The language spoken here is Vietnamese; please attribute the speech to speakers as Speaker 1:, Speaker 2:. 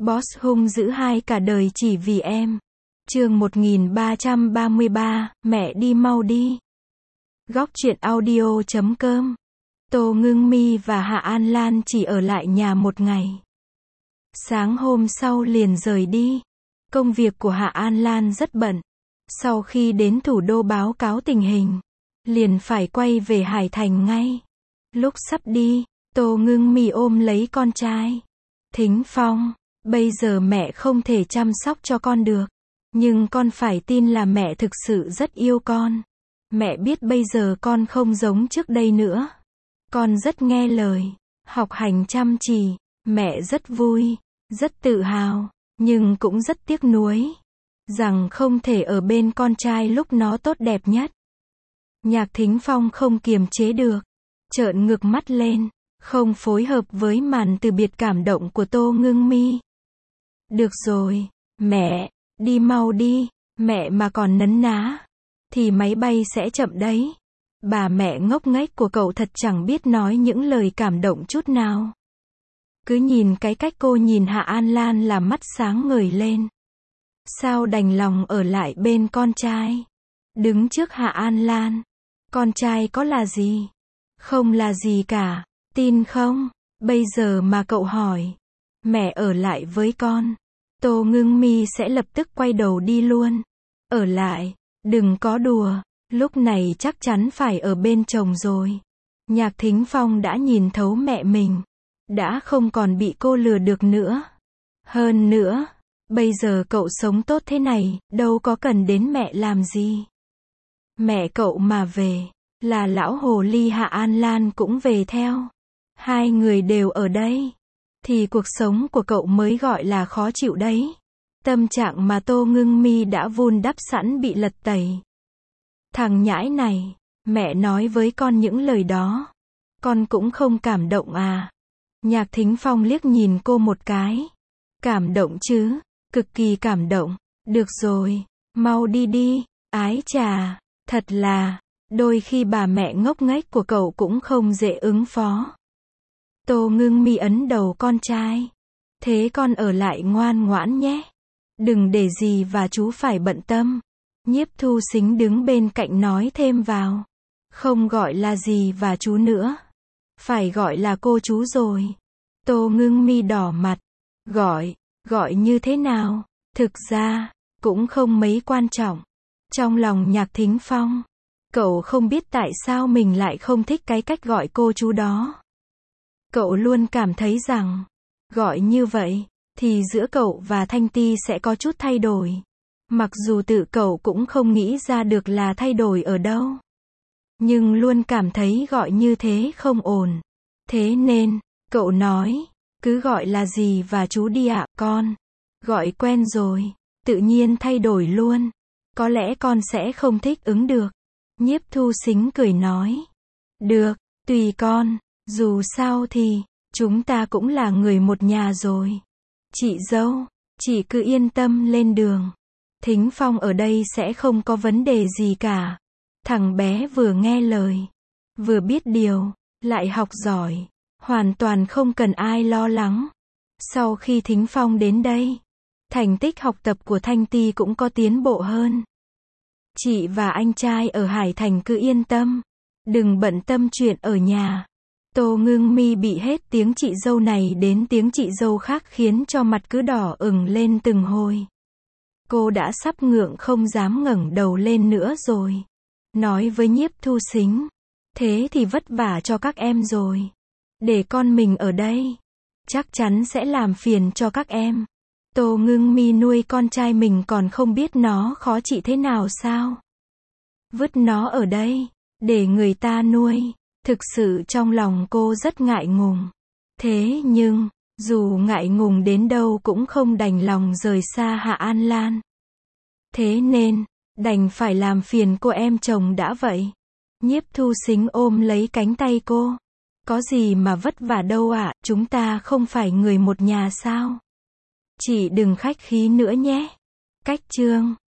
Speaker 1: Boss hung dữ hai cả đời chỉ vì em. Chương 1333, mẹ đi mau đi. Góc truyện audio.com. Tô Ngưng Mi và Hạ An Lan chỉ ở lại nhà một ngày. Sáng hôm sau liền rời đi. Công việc của Hạ An Lan rất bận. Sau khi đến thủ đô báo cáo tình hình, liền phải quay về Hải Thành ngay. Lúc sắp đi, Tô Ngưng Mi ôm lấy con trai. Thính Phong, bây giờ mẹ không thể chăm sóc cho con được. Nhưng con phải tin là mẹ thực sự rất yêu con. Mẹ biết bây giờ con không giống trước đây nữa. Con rất nghe lời, học hành chăm chỉ. Mẹ rất vui, rất tự hào, nhưng cũng rất tiếc nuối rằng không thể ở bên con trai lúc nó tốt đẹp nhất. Nhạc Thính Phong không kiềm chế được, trợn ngược mắt lên, không phối hợp với màn từ biệt cảm động của Tô Ngưng Mi. Được rồi, mẹ, đi mau đi, mẹ mà còn nấn ná, thì máy bay sẽ chậm đấy. Bà mẹ ngốc nghếch của cậu thật chẳng biết nói những lời cảm động chút nào. Cứ nhìn cái cách cô nhìn Hạ An Lan là mắt sáng ngời lên. Sao đành lòng ở lại bên con trai. Đứng trước Hạ An Lan. Con trai có là gì? Không là gì cả. Tin không? Bây giờ mà cậu hỏi. Mẹ ở lại với con. Tô Ngưng Mi sẽ lập tức quay đầu đi luôn. Ở lại. Đừng có đùa. Lúc này chắc chắn phải ở bên chồng rồi. Nhạc Thính Phong đã nhìn thấu mẹ mình. Đã không còn bị cô lừa được nữa. Hơn nữa, bây giờ cậu sống tốt thế này, đâu có cần đến mẹ làm gì. Mẹ cậu mà về, là lão hồ ly Hạ An Lan cũng về theo. Hai người đều ở đây, thì cuộc sống của cậu mới gọi là khó chịu đấy. Tâm trạng mà Tô Ngưng Mi đã vun đắp sẵn bị lật tẩy. Thằng nhãi này, mẹ nói với con những lời đó, con cũng không cảm động à? Nhạc Thính Phong liếc nhìn cô một cái. Cảm động chứ, cực kỳ cảm động. Được rồi, mau đi đi, ái chà, thật là, đôi khi bà mẹ ngốc nghếch của cậu cũng không dễ ứng phó. Tô Ngưng Mi ấn đầu con trai. Thế con ở lại ngoan ngoãn nhé. Đừng để dì và chú phải bận tâm. Nhiếp Thu Sính đứng bên cạnh nói thêm vào. Không gọi là dì và chú nữa. Phải gọi là cô chú rồi. Tô Ngưng Mi đỏ mặt. Gọi như thế nào? Thực ra, cũng không mấy quan trọng. Trong lòng Nhạc Thính Phong, cậu không biết tại sao mình lại không thích cái cách gọi cô chú đó. Cậu luôn cảm thấy rằng, gọi như vậy, thì giữa cậu và Thanh Ti sẽ có chút thay đổi. Mặc dù tự cậu cũng không nghĩ ra được là thay đổi ở đâu. Nhưng luôn cảm thấy gọi như thế không ổn. Thế nên, cậu nói, cứ gọi là dì và chú đi ạ, con. Gọi quen rồi, tự nhiên thay đổi luôn. Có lẽ con sẽ không thích ứng được. Nhiếp Thu Sính cười nói. Được, tùy con, dù sao thì, chúng ta cũng là người một nhà rồi. Chị dâu, chị cứ yên tâm lên đường. Thính Phong ở đây sẽ không có vấn đề gì cả. Thằng bé vừa nghe lời, vừa biết điều, lại học giỏi. Hoàn toàn không cần ai lo lắng. Sau khi Thính Phong đến đây, thành tích học tập của Thanh Ti cũng có tiến bộ hơn. Chị và anh trai ở Hải Thành cứ yên tâm. Đừng bận tâm chuyện ở nhà. Tô Ngưng Mi bị hết tiếng chị dâu này đến tiếng chị dâu khác khiến cho mặt cứ đỏ ửng lên từng hồi. Cô đã sắp ngượng không dám ngẩng đầu lên nữa rồi. Nói với Nhiếp Thu Sính. Thế thì vất vả cho các em rồi. Để con mình ở đây, chắc chắn sẽ làm phiền cho các em. Tô Ngưng Mi nuôi con trai mình còn không biết nó khó trị thế nào sao? Vứt nó ở đây, để người ta nuôi. Thực sự trong lòng cô rất ngại ngùng. Thế nhưng, dù ngại ngùng đến đâu cũng không đành lòng rời xa Hạ An Lan. Thế nên, đành phải làm phiền cô em chồng đã vậy. Nhiếp Thu Sính ôm lấy cánh tay cô. Có gì mà vất vả đâu ạ, chúng ta không phải người một nhà sao? Chị đừng khách khí nữa nhé. Cách chương